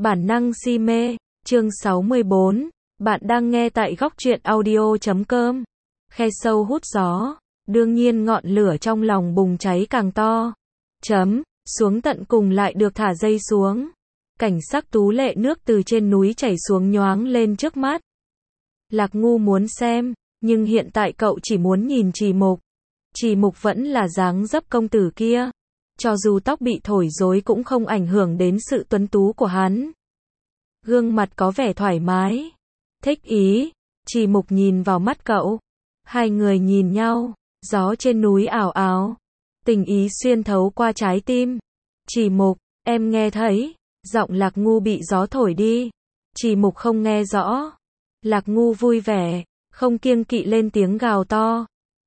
Bản năng si mê, chương 64, bạn đang nghe tại góc truyện audio.com. Khe sâu hút gió, đương nhiên ngọn lửa trong lòng bùng cháy càng to. Xuống tận cùng lại được thả dây xuống. Cảnh sắc tú lệ nước từ trên núi chảy xuống nhoáng lên trước mắt. Lạc Ngu muốn xem, nhưng hiện tại cậu chỉ muốn nhìn Trì Mục. Trì Mục vẫn là dáng dấp công tử kia. Cho dù tóc bị thổi rối cũng không ảnh hưởng đến sự tuấn tú của hắn. Gương mặt có vẻ thoải mái. Thích ý. Trì Mục nhìn vào mắt cậu. Hai người nhìn nhau. Gió trên núi ảo ảo. Tình ý xuyên thấu qua trái tim. Trì Mục, em nghe thấy. Giọng Lạc Ngu bị gió thổi đi. Trì Mục không nghe rõ. Lạc Ngu vui vẻ, không kiêng kỵ lên tiếng gào to.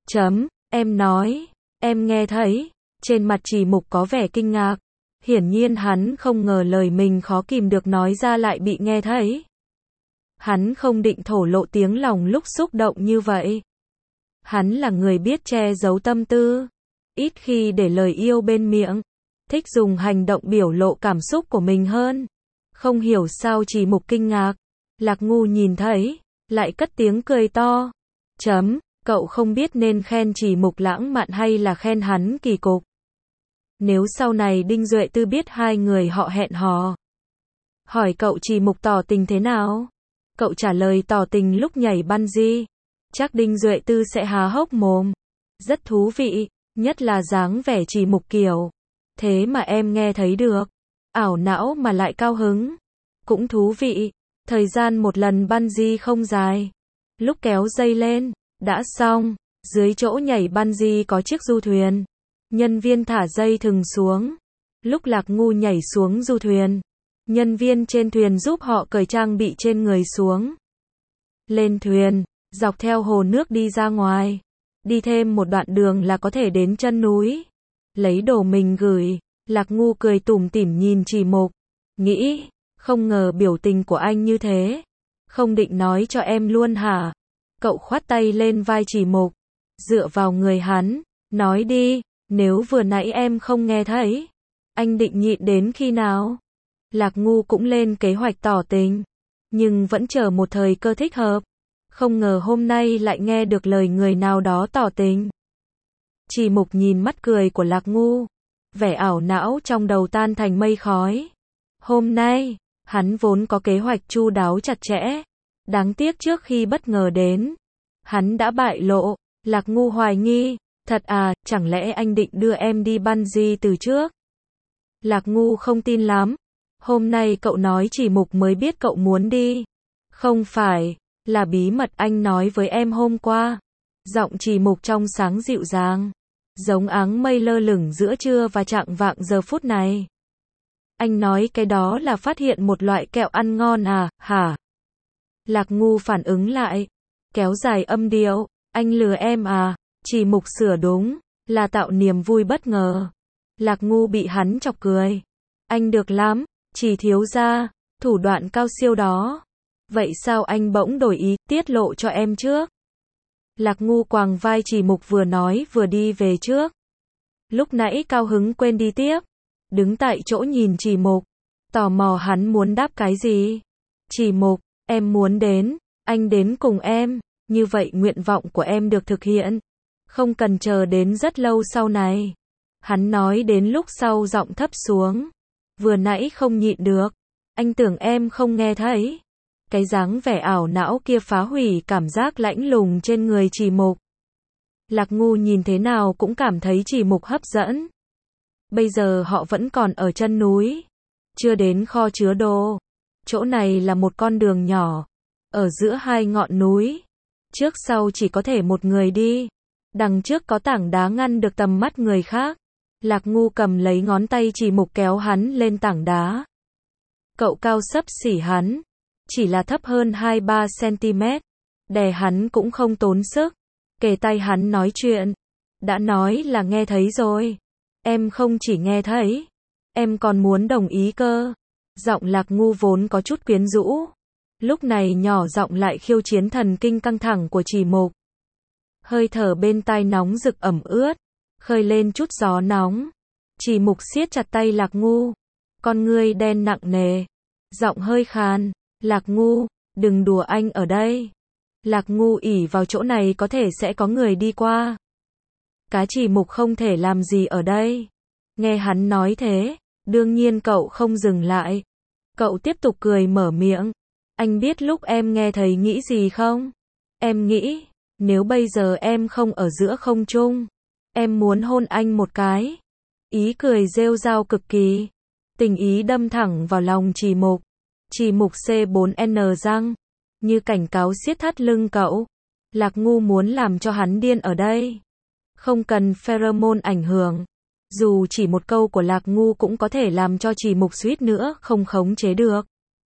Em nói, em nghe thấy. Trên mặt Trì Mục có vẻ kinh ngạc. Hiển nhiên hắn không ngờ lời mình khó kìm được nói ra lại bị nghe thấy. Hắn không định thổ lộ tiếng lòng lúc xúc động như vậy. Hắn là người biết che giấu tâm tư, ít khi để lời yêu bên miệng, thích dùng hành động biểu lộ cảm xúc của mình hơn. Không hiểu sao Trì Mục kinh ngạc. Lạc Ngu nhìn thấy, lại cất tiếng cười to. Cậu không biết nên khen Trì Mục lãng mạn hay là khen hắn kỳ cục. Nếu sau này Đinh Duệ Tư biết hai người họ hẹn hò, hỏi cậu Trì Mục tỏ tình thế nào, cậu trả lời tỏ tình lúc nhảy bungee, chắc Đinh Duệ Tư sẽ há hốc mồm. Rất thú vị, nhất là dáng vẻ Trì Mục kiểu thế mà em nghe thấy được. Ảo não mà lại cao hứng. Cũng thú vị. Thời gian một lần bungee không dài. Lúc kéo dây lên, đã xong. Dưới chỗ nhảy bungee có chiếc du thuyền. Nhân viên thả dây thừng xuống. Lúc Lạc Ngu nhảy xuống du thuyền, nhân viên trên thuyền giúp họ cởi trang bị trên người xuống. Lên thuyền, dọc theo hồ nước đi ra ngoài. Đi thêm một đoạn đường là có thể đến chân núi. Lấy đồ mình gửi. Lạc Ngu cười tủm tỉm nhìn Trì Mục. Nghĩ, không ngờ biểu tình của anh như thế. Không định nói cho em luôn hả? Cậu khoát tay lên vai Trì Mục, dựa vào người hắn, nói đi, nếu vừa nãy em không nghe thấy, anh định nhịn đến khi nào? Lạc Ngu cũng lên kế hoạch tỏ tình, nhưng vẫn chờ một thời cơ thích hợp. Không ngờ hôm nay lại nghe được lời người nào đó tỏ tình. Trì Mục nhìn mắt cười của Lạc Ngu, vẻ ảo não trong đầu tan thành mây khói. Hôm nay, hắn vốn có kế hoạch chu đáo chặt chẽ. Đáng tiếc trước khi bất ngờ đến, hắn đã bại lộ. Lạc Ngu hoài nghi, thật à, chẳng lẽ anh định đưa em đi bungee từ trước? Lạc Ngu không tin lắm. Hôm nay cậu nói Trì Mục mới biết cậu muốn đi. Không phải, là bí mật anh nói với em hôm qua. Giọng Trì Mục trong sáng dịu dàng, giống áng mây lơ lửng giữa trưa và chạng vạng giờ phút này. Anh nói cái đó là phát hiện một loại kẹo ăn ngon à, hả? Lạc Ngu phản ứng lại, kéo dài âm điệu, anh lừa em à? Trì Mục sửa đúng, là tạo niềm vui bất ngờ. Lạc Ngu bị hắn chọc cười. Anh được lắm, Trì thiếu gia, thủ đoạn cao siêu đó. Vậy sao anh bỗng đổi ý, tiết lộ cho em trước? Lạc Ngu quàng vai Trì Mục vừa nói vừa đi về trước. Lúc nãy cao hứng quên đi tiếp. Đứng tại chỗ nhìn Trì Mục, tò mò hắn muốn đáp cái gì. Trì Mục, em muốn đến, anh đến cùng em, như vậy nguyện vọng của em được thực hiện. Không cần chờ đến rất lâu sau này. Hắn nói đến lúc sau giọng thấp xuống. Vừa nãy không nhịn được, anh tưởng em không nghe thấy. Cái dáng vẻ ảo não kia phá hủy cảm giác lãnh lùng trên người Trì Mục. Lạc Ngu nhìn thế nào cũng cảm thấy Trì Mục hấp dẫn. Bây giờ họ vẫn còn ở chân núi, chưa đến kho chứa đồ. Chỗ này là một con đường nhỏ, ở giữa hai ngọn núi. Trước sau chỉ có thể một người đi. Đằng trước có tảng đá ngăn được tầm mắt người khác. Lạc Ngu cầm lấy ngón tay Trì Mục kéo hắn lên tảng đá. Cậu cao xấp xỉ hắn, chỉ là thấp hơn 2-3 cm. Đè hắn cũng không tốn sức. Kề tay hắn nói chuyện. Đã nói là nghe thấy rồi. Em không chỉ nghe thấy, em còn muốn đồng ý cơ. Giọng Lạc Ngu vốn có chút quyến rũ, lúc này nhỏ giọng lại khiêu chiến thần kinh căng thẳng của Trì Mục. Hơi thở bên tai nóng rực ẩm ướt, khơi lên chút gió nóng. Trì Mục siết chặt tay Lạc Ngu, con ngươi đen nặng nề, Giọng hơi khàn, Lạc Ngu, đừng đùa anh ở đây. Lạc Ngu ỉ vào chỗ này có thể sẽ có người đi qua. Cá Chỉ Mục không thể làm gì ở đây. Nghe hắn nói thế, đương nhiên cậu không dừng lại. Cậu tiếp tục cười mở miệng. Anh biết lúc em nghe thấy nghĩ gì không? Em nghĩ, nếu bây giờ em không ở giữa không trung, em muốn hôn anh một cái. Ý cười rêu rao cực kỳ. Tình ý đâm thẳng vào lòng Chỉ Mục. Chỉ Mục C4N răng, như cảnh cáo siết thắt lưng cậu. Lạc Ngu muốn làm cho hắn điên ở đây. Không cần pheromone ảnh hưởng. Dù chỉ một câu của Lạc Ngu cũng có thể làm cho Chỉ Mục suýt nữa không khống chế được.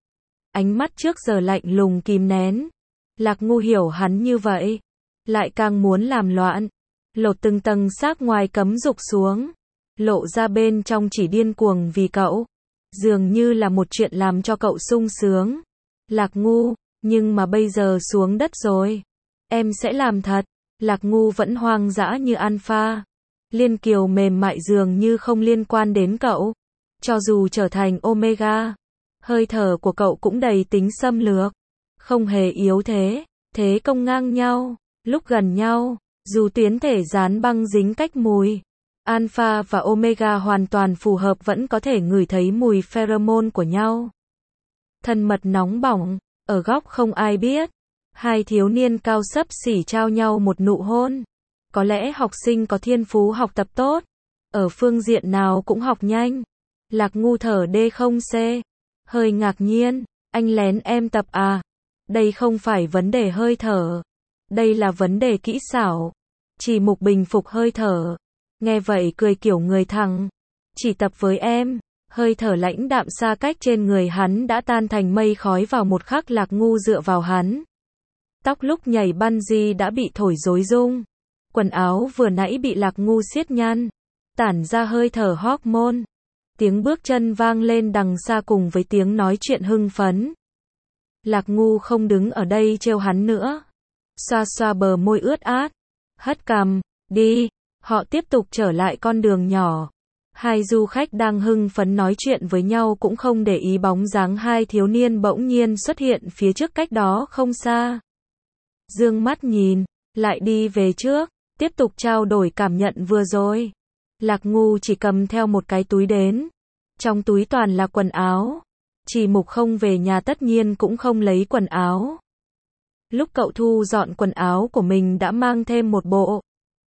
Ánh mắt trước giờ lạnh lùng kìm nén. Lạc Ngu hiểu hắn như vậy, lại càng muốn làm loạn. Lột từng tầng xác ngoài cấm dục xuống, lộ ra bên trong chỉ điên cuồng vì cậu. Dường như là một chuyện làm cho cậu sung sướng. Lạc Ngu, nhưng mà bây giờ xuống đất rồi. Em sẽ làm thật. Lạc Ngu vẫn hoang dã như alpha. Liên kiều mềm mại dường như không liên quan đến cậu. Cho dù trở thành Omega, hơi thở của cậu cũng đầy tính xâm lược. Không hề yếu thế, thế công ngang nhau, lúc gần nhau, dù tuyến thể dán băng dính cách mùi. Alpha và Omega hoàn toàn phù hợp vẫn có thể ngửi thấy mùi pheromone của nhau. Thân mật nóng bỏng, ở góc không ai biết. Hai thiếu niên cao xấp xỉ trao nhau một nụ hôn. Có lẽ học sinh có thiên phú học tập tốt, ở phương diện nào cũng học nhanh. Lạc Ngu thở D0C, hơi ngạc nhiên, anh lén em tập à? Đây không phải vấn đề hơi thở, đây là vấn đề kỹ xảo. Chỉ Mục bình phục hơi thở, nghe vậy cười kiểu người thằng. Chỉ tập với em. Hơi thở lãnh đạm xa cách trên người hắn đã tan thành mây khói vào một khắc. Lạc Ngu dựa vào hắn. Tóc lúc nhảy bungee đã bị thổi rối rung. Quần áo vừa nãy bị Lạc Ngu siết nhăn, tản ra hơi thở hormone. Tiếng bước chân vang lên đằng xa cùng với tiếng nói chuyện hưng phấn. Lạc Ngu không đứng ở đây trêu hắn nữa. Xoa xoa bờ môi ướt át, hất cằm, đi. Họ tiếp tục trở lại con đường nhỏ. Hai du khách đang hưng phấn nói chuyện với nhau cũng không để ý bóng dáng hai thiếu niên bỗng nhiên xuất hiện phía trước cách đó không xa. Dương mắt nhìn, lại đi về trước, tiếp tục trao đổi cảm nhận vừa rồi. Lạc Ngu chỉ cầm theo một cái túi đến. Trong túi toàn là quần áo. Chỉ Mục không về nhà tất nhiên cũng không lấy quần áo. Lúc cậu thu dọn quần áo của mình đã mang thêm một bộ.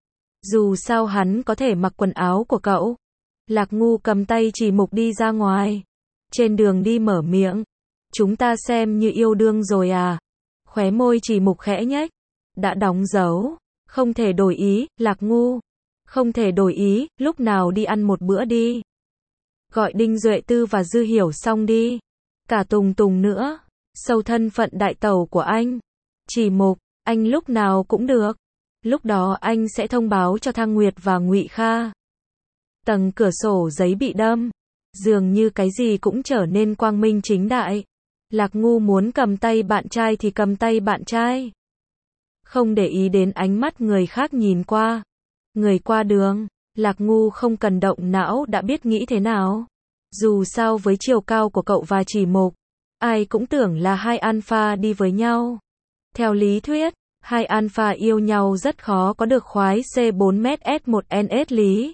Dù sao hắn có thể mặc quần áo của cậu. Lạc Ngu cầm tay Chỉ Mục đi ra ngoài. Trên đường đi mở miệng. Chúng ta xem như yêu đương rồi à? Khóe môi Chỉ Mục khẽ nhếch. Đã đóng dấu. Không thể đổi ý, Lạc Ngu. Không thể đổi ý, lúc nào đi ăn một bữa đi. Gọi Đinh Duệ Tư và Dư Hiểu xong đi. Cả Tùng Tùng nữa. Sâu thân phận đại tẩu của anh. Chỉ Mục, anh lúc nào cũng được. Lúc đó anh sẽ thông báo cho Thăng Nguyệt và Ngụy Kha. Tầng cửa sổ giấy bị đâm. Dường như cái gì cũng trở nên quang minh chính đại. Lạc Ngu muốn cầm tay bạn trai thì cầm tay bạn trai. Không để ý đến ánh mắt người khác nhìn qua. Người qua đường, Lạc Ngu không cần động não đã biết nghĩ thế nào. Dù sao với chiều cao của cậu và Chỉ Mục, ai cũng tưởng là hai alpha đi với nhau. Theo lý thuyết, hai alpha yêu nhau rất khó có được khoái C4MS1NS lý.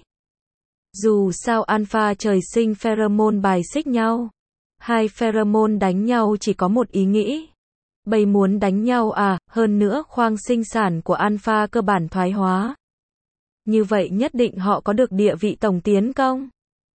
Dù sao alpha trời sinh pheromone bài xích nhau. Hai pheromone đánh nhau chỉ có một ý nghĩ. Bầy muốn đánh nhau à, hơn nữa khoang sinh sản của alpha cơ bản thoái hóa. Như vậy nhất định họ có được địa vị tổng tiến công.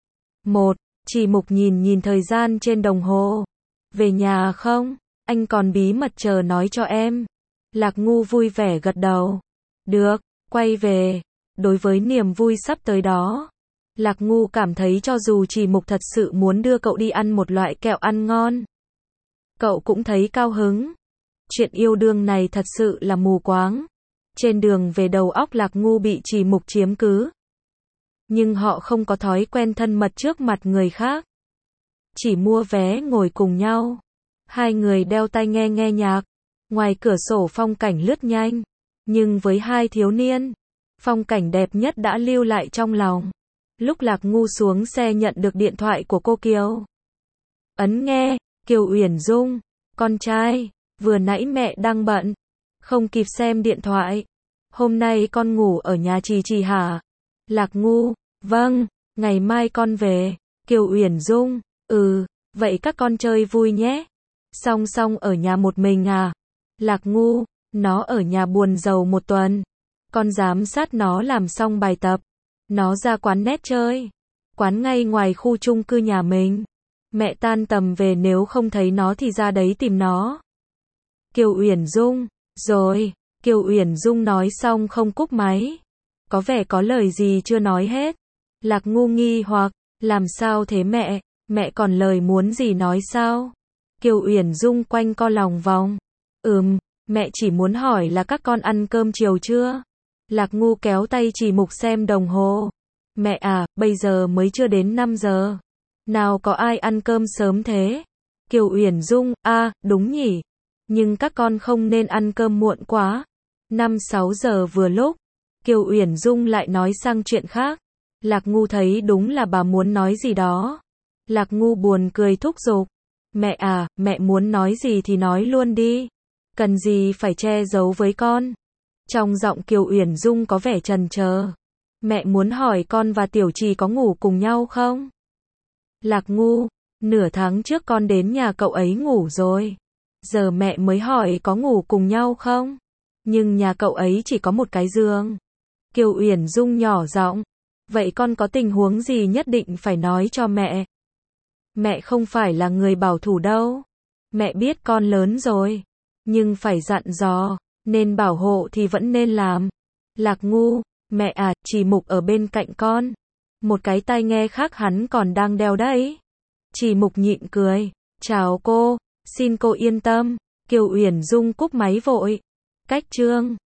Chỉ Mục nhìn thời gian trên đồng hồ. Về nhà không? Anh còn bí mật chờ nói cho em. Lạc Ngu vui vẻ gật đầu. Được, quay về. Đối với niềm vui sắp tới đó, Lạc Ngu cảm thấy cho dù Chỉ Mục thật sự muốn đưa cậu đi ăn một loại kẹo ăn ngon, cậu cũng thấy cao hứng. Chuyện yêu đương này thật sự là mù quáng. Trên đường về đầu óc Lạc Ngu bị Chỉ Mục chiếm cứ. Nhưng họ không có thói quen thân mật trước mặt người khác. Chỉ mua vé ngồi cùng nhau. Hai người đeo tai nghe nhạc. Ngoài cửa sổ phong cảnh lướt nhanh. Nhưng với hai thiếu niên, phong cảnh đẹp nhất đã lưu lại trong lòng. Lúc Lạc Ngu xuống xe nhận được điện thoại của cô Kiều. Ấn nghe, Kiều Uyển Dung, con trai, vừa nãy mẹ đang bận, không kịp xem điện thoại. Hôm nay con ngủ ở nhà Trì hả? Lạc Ngu, vâng, ngày mai con về. Kiều Uyển Dung, vậy các con chơi vui nhé. Song Song ở nhà một mình à? Lạc Ngu, nó ở nhà buồn rầu một tuần. Con giám sát nó làm xong bài tập. Nó ra quán net chơi. Quán ngay ngoài khu chung cư nhà mình. Mẹ tan tầm về nếu không thấy nó thì ra đấy tìm nó. Kiều Uyển Dung, rồi. Kiều Uyển Dung nói xong không cúp máy. Có vẻ có lời gì chưa nói hết. Lạc Ngu nghi hoặc, làm sao thế mẹ? Mẹ còn lời muốn gì nói sao? Kiều Uyển Dung quanh co lòng vòng. Mẹ chỉ muốn hỏi là các con ăn cơm chiều chưa? Lạc Ngu kéo tay Trì Mục xem đồng hồ. Mẹ à, bây giờ mới chưa đến 5 giờ. Nào có ai ăn cơm sớm thế? Kiều Uyển Dung, đúng nhỉ. Nhưng các con không nên ăn cơm muộn quá. 5-6 giờ vừa lúc. Kiều Uyển Dung lại nói sang chuyện khác. Lạc Ngu thấy đúng là bà muốn nói gì đó. Lạc Ngu buồn cười thúc giục. Mẹ à, mẹ muốn nói gì thì nói luôn đi. Cần gì phải che giấu với con. Trong giọng Kiều Uyển Dung có vẻ chần chờ. Mẹ muốn hỏi con và Tiểu Trì có ngủ cùng nhau không? Lạc Ngu, nửa tháng trước con đến nhà cậu ấy ngủ rồi. Giờ mẹ mới hỏi có ngủ cùng nhau không? Nhưng nhà cậu ấy chỉ có một cái giường. Kiều Uyển Dung nhỏ giọng. Vậy con có tình huống gì nhất định phải nói cho mẹ? Mẹ không phải là người bảo thủ đâu. Mẹ biết con lớn rồi. Nhưng phải dặn dò, nên bảo hộ thì vẫn nên làm. Lạc Ngu, mẹ à, Trì Mục ở bên cạnh con. Một cái tai nghe khác hắn còn đang đeo đấy. Trì Mục nhịn cười. Chào cô, xin cô yên tâm. Kiều Uyển Dung cúp máy vội. Cách chương